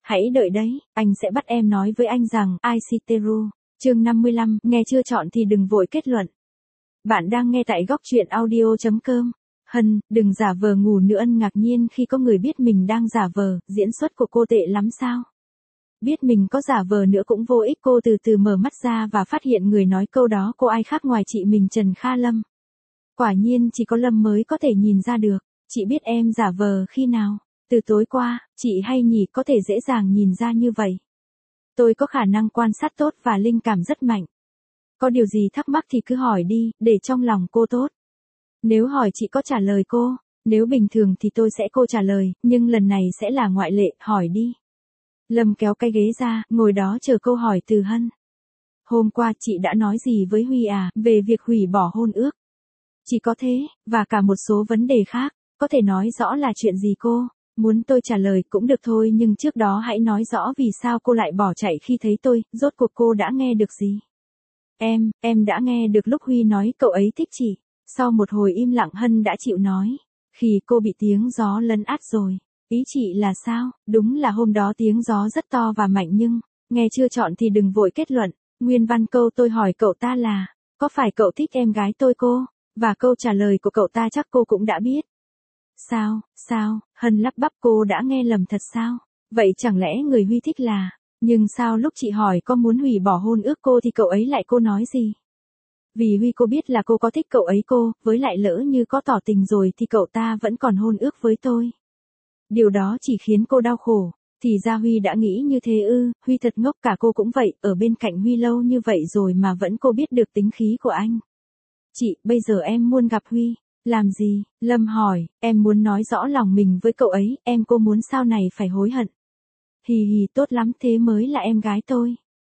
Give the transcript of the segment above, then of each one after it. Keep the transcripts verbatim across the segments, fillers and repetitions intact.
hãy đợi đấy, anh sẽ bắt em nói với anh rằng, Aisiteru, chương năm mươi lăm, nghe chưa chọn thì đừng vội kết luận. Bạn đang nghe tại góc truyện audio chấm com. Hân, đừng giả vờ ngủ nữa. Ân ngạc nhiên khi có người biết mình đang giả vờ, diễn xuất của cô tệ lắm sao? Biết mình có giả vờ nữa cũng vô ích. Cô từ từ mở mắt ra và phát hiện người nói câu đó cô ai khác ngoài chị mình Trần Kha Lâm. Quả nhiên chỉ có Lâm mới có thể nhìn ra được. Chị biết em giả vờ khi nào? Từ tối qua, chị hay nhỉ có thể dễ dàng nhìn ra như vậy. Tôi có khả năng quan sát tốt và linh cảm rất mạnh. Có điều gì thắc mắc thì cứ hỏi đi, để trong lòng cô tốt. Nếu hỏi chị có trả lời cô, nếu bình thường thì tôi sẽ cô trả lời, nhưng lần này sẽ là ngoại lệ, hỏi đi. Lâm kéo cái ghế ra, ngồi đó chờ câu hỏi từ Hân. Hôm qua chị đã nói gì với Huy à, về việc hủy bỏ hôn ước? Chỉ có thế, và cả một số vấn đề khác, có thể nói rõ là chuyện gì cô? Muốn tôi trả lời cũng được thôi nhưng trước đó hãy nói rõ vì sao cô lại bỏ chạy khi thấy tôi, rốt cuộc cô đã nghe được gì? Em, em đã nghe được lúc Huy nói cậu ấy thích chị. Sau một hồi im lặng Hân đã chịu nói. Khi cô bị tiếng gió lấn át rồi. Ý chị là sao? Đúng là hôm đó tiếng gió rất to và mạnh nhưng, nghe chưa chọn thì đừng vội kết luận. Nguyên văn câu tôi hỏi cậu ta là, có phải cậu thích em gái tôi cô? Và câu trả lời của cậu ta chắc cô cũng đã biết. Sao, sao, Hân lắp bắp cô đã nghe lầm thật sao? Vậy chẳng lẽ người Huy thích là, nhưng sao lúc chị hỏi có muốn hủy bỏ hôn ước cô thì cậu ấy lại cô nói gì? Vì Huy cô biết là cô có thích cậu ấy cô, với lại lỡ như có tỏ tình rồi thì cậu ta vẫn còn hôn ước với tôi. Điều đó chỉ khiến cô đau khổ, thì ra Huy đã nghĩ như thế ư, Huy thật ngốc cả cô cũng vậy, ở bên cạnh Huy lâu như vậy rồi mà vẫn cô biết được tính khí của anh. Chị, bây giờ em muốn gặp Huy. Làm gì? Lâm hỏi, em muốn nói rõ lòng mình với cậu ấy, em cô muốn sau này phải hối hận. Hì hì tốt lắm thế mới là em gái tôi.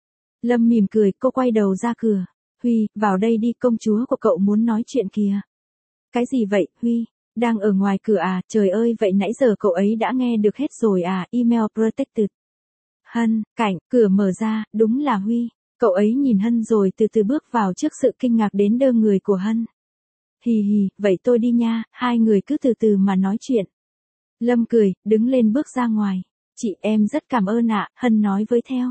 Lâm mỉm cười, cô quay đầu ra cửa. Huy, vào đây đi công chúa của cậu muốn nói chuyện kìa. Cái gì vậy, Huy? Đang ở ngoài cửa à, trời ơi vậy nãy giờ cậu ấy đã nghe được hết rồi à, email protected. Hân, cảnh, cửa mở ra, đúng là Huy. Cậu ấy nhìn Hân rồi từ từ bước vào trước sự kinh ngạc đến đơ người của Hân. Hì hì, vậy tôi đi nha, hai người cứ từ từ mà nói chuyện. Lâm cười, đứng lên bước ra ngoài. Chị em rất cảm ơn ạ, Hân nói với theo.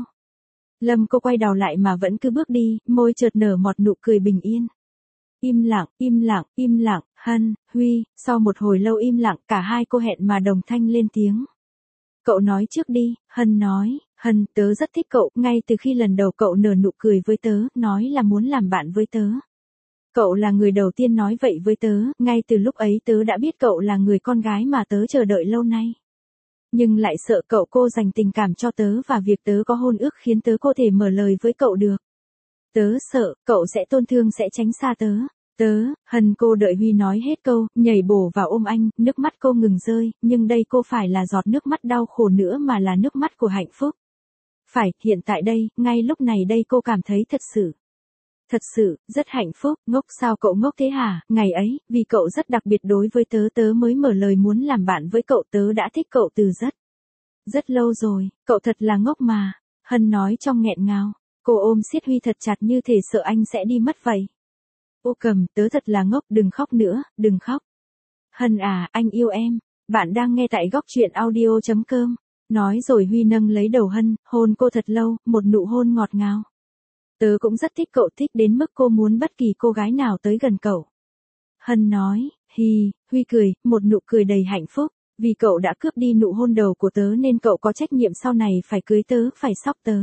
Lâm cô quay đầu lại mà vẫn cứ bước đi, môi chợt nở một nụ cười bình yên. Im lặng, im lặng, im lặng, Hân, Huy, sau một hồi lâu im lặng cả hai cô hẹn mà đồng thanh lên tiếng. Cậu nói trước đi, Hân nói, Hân, tớ rất thích cậu, ngay từ khi lần đầu cậu nở nụ cười với tớ, nói là muốn làm bạn với tớ. Cậu là người đầu tiên nói vậy với tớ, ngay từ lúc ấy tớ đã biết cậu là người con gái mà tớ chờ đợi lâu nay. Nhưng lại sợ cậu cô dành tình cảm cho tớ và việc tớ có hôn ước khiến tớ có thể mở lời với cậu được. Tớ sợ, cậu sẽ tổn thương sẽ tránh xa tớ. Tớ, Hân cô đợi Huy nói hết câu, nhảy bổ vào ôm anh, nước mắt cô ngừng rơi, nhưng đây cô phải là giọt nước mắt đau khổ nữa mà là nước mắt của hạnh phúc. Phải, hiện tại đây, ngay lúc này đây cô cảm thấy thật sự. Thật sự, rất hạnh phúc, ngốc sao cậu ngốc thế hả, ngày ấy, vì cậu rất đặc biệt đối với tớ tớ mới mở lời muốn làm bạn với cậu tớ đã thích cậu từ rất, rất lâu rồi, cậu thật là ngốc mà, Hân nói trong nghẹn ngào, cô ôm siết Huy thật chặt như thể sợ anh sẽ đi mất vậy. Ô cầm, tớ thật là ngốc, đừng khóc nữa, đừng khóc. Hân à, anh yêu em, bạn đang nghe tại góc truyện audio chấm com, nói rồi Huy nâng lấy đầu Hân, hôn cô thật lâu, một nụ hôn ngọt ngào. Tớ cũng rất thích cậu thích đến mức cô muốn bất kỳ cô gái nào tới gần cậu. Hân nói, hi, Huy cười, một nụ cười đầy hạnh phúc, vì cậu đã cướp đi nụ hôn đầu của tớ nên cậu có trách nhiệm sau này phải cưới tớ, phải sóc tớ.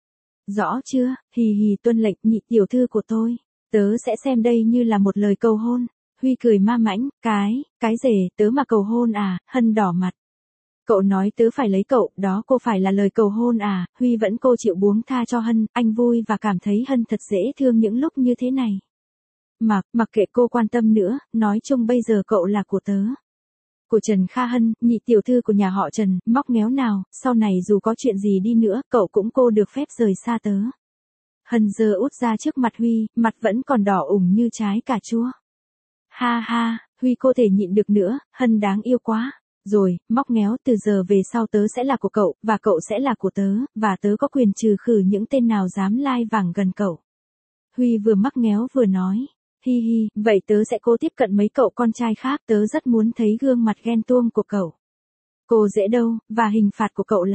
Rõ chưa, hì hì tuân lệnh nhị tiểu thư của tôi, tớ sẽ xem đây như là một lời cầu hôn. Huy cười ma mãnh, cái, cái rể, tớ mà cầu hôn à, Hân đỏ mặt. Cậu nói tớ phải lấy cậu, đó cô phải là lời cầu hôn à, Huy vẫn cô chịu buông tha cho Hân, anh vui và cảm thấy Hân thật dễ thương những lúc như thế này. Mặc, mặc kệ cô quan tâm nữa, nói chung bây giờ cậu là của tớ. Của Trần Kha Hân, nhị tiểu thư của nhà họ Trần, móc méo nào, sau này dù có chuyện gì đi nữa, cậu cũng cô được phép rời xa tớ. Hân giơ út ra trước mặt Huy, mặt vẫn còn đỏ ửng như trái cà chua. Ha ha, Huy cô thể nhịn được nữa, Hân đáng yêu quá. Rồi, móc méo từ giờ về sau tớ sẽ là của cậu, và cậu sẽ là của tớ, và tớ có quyền trừ khử những tên nào dám lai vàng gần cậu. Huy vừa mắc méo vừa nói, hi hi, vậy tớ sẽ cố tiếp cận mấy cậu con trai khác, tớ rất muốn thấy gương mặt ghen tuông của cậu. Cô dễ đâu, và hình phạt của cậu là,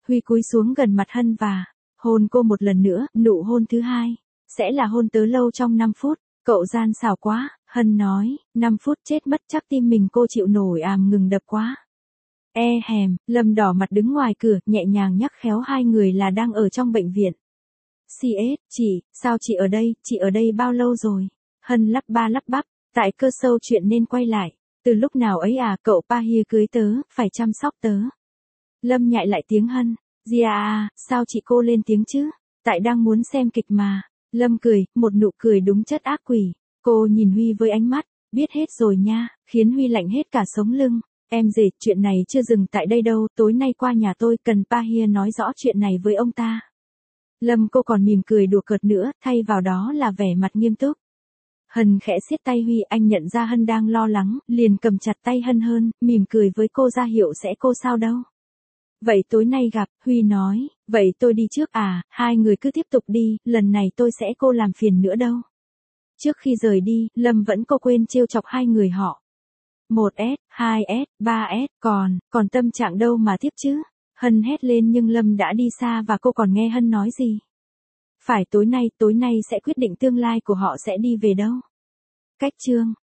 Huy cúi xuống gần mặt Hân và hôn cô một lần nữa, nụ hôn thứ hai. Sẽ là hôn tớ lâu trong năm phút. Cậu gian xảo quá, Hân nói, năm phút chết mất chắc tim mình cô chịu nổi àm ngừng đập quá. E hèm, Lâm đỏ mặt đứng ngoài cửa, nhẹ nhàng nhắc khéo hai người là đang ở trong bệnh viện. xê ét, chị, sao chị ở đây, chị ở đây bao lâu rồi? Hân lắp ba lắp bắp, tại cơ sâu chuyện nên quay lại. Từ lúc nào ấy à, cậu Pahia cưới tớ, phải chăm sóc tớ. Lâm nhại lại tiếng Hân, Gia à, sao chị cô lên tiếng chứ? Tại đang muốn xem kịch mà. Lâm cười, một nụ cười đúng chất ác quỷ. Cô nhìn Huy với ánh mắt, biết hết rồi nha, khiến Huy lạnh hết cả sống lưng. Em dề, chuyện này chưa dừng tại đây đâu, tối nay qua nhà tôi, cần Pahia nói rõ chuyện này với ông ta. Lâm cô còn mỉm cười đùa cợt nữa, thay vào đó là vẻ mặt nghiêm túc. Hân khẽ siết tay Huy, anh nhận ra Hân đang lo lắng, liền cầm chặt tay Hân hơn, mỉm cười với cô ra hiệu sẽ cô sao đâu. Vậy tối nay gặp, Huy nói, vậy tôi đi trước à, hai người cứ tiếp tục đi, lần này tôi sẽ cô làm phiền nữa đâu. Trước khi rời đi, Lâm vẫn cô quên trêu chọc hai người họ. một S, hai S, ba S, còn, còn tâm trạng đâu mà tiếp chứ. Hân hét lên nhưng Lâm đã đi xa và cô còn nghe Hân nói gì. Phải tối nay, tối nay sẽ quyết định tương lai của họ sẽ đi về đâu. Cách chương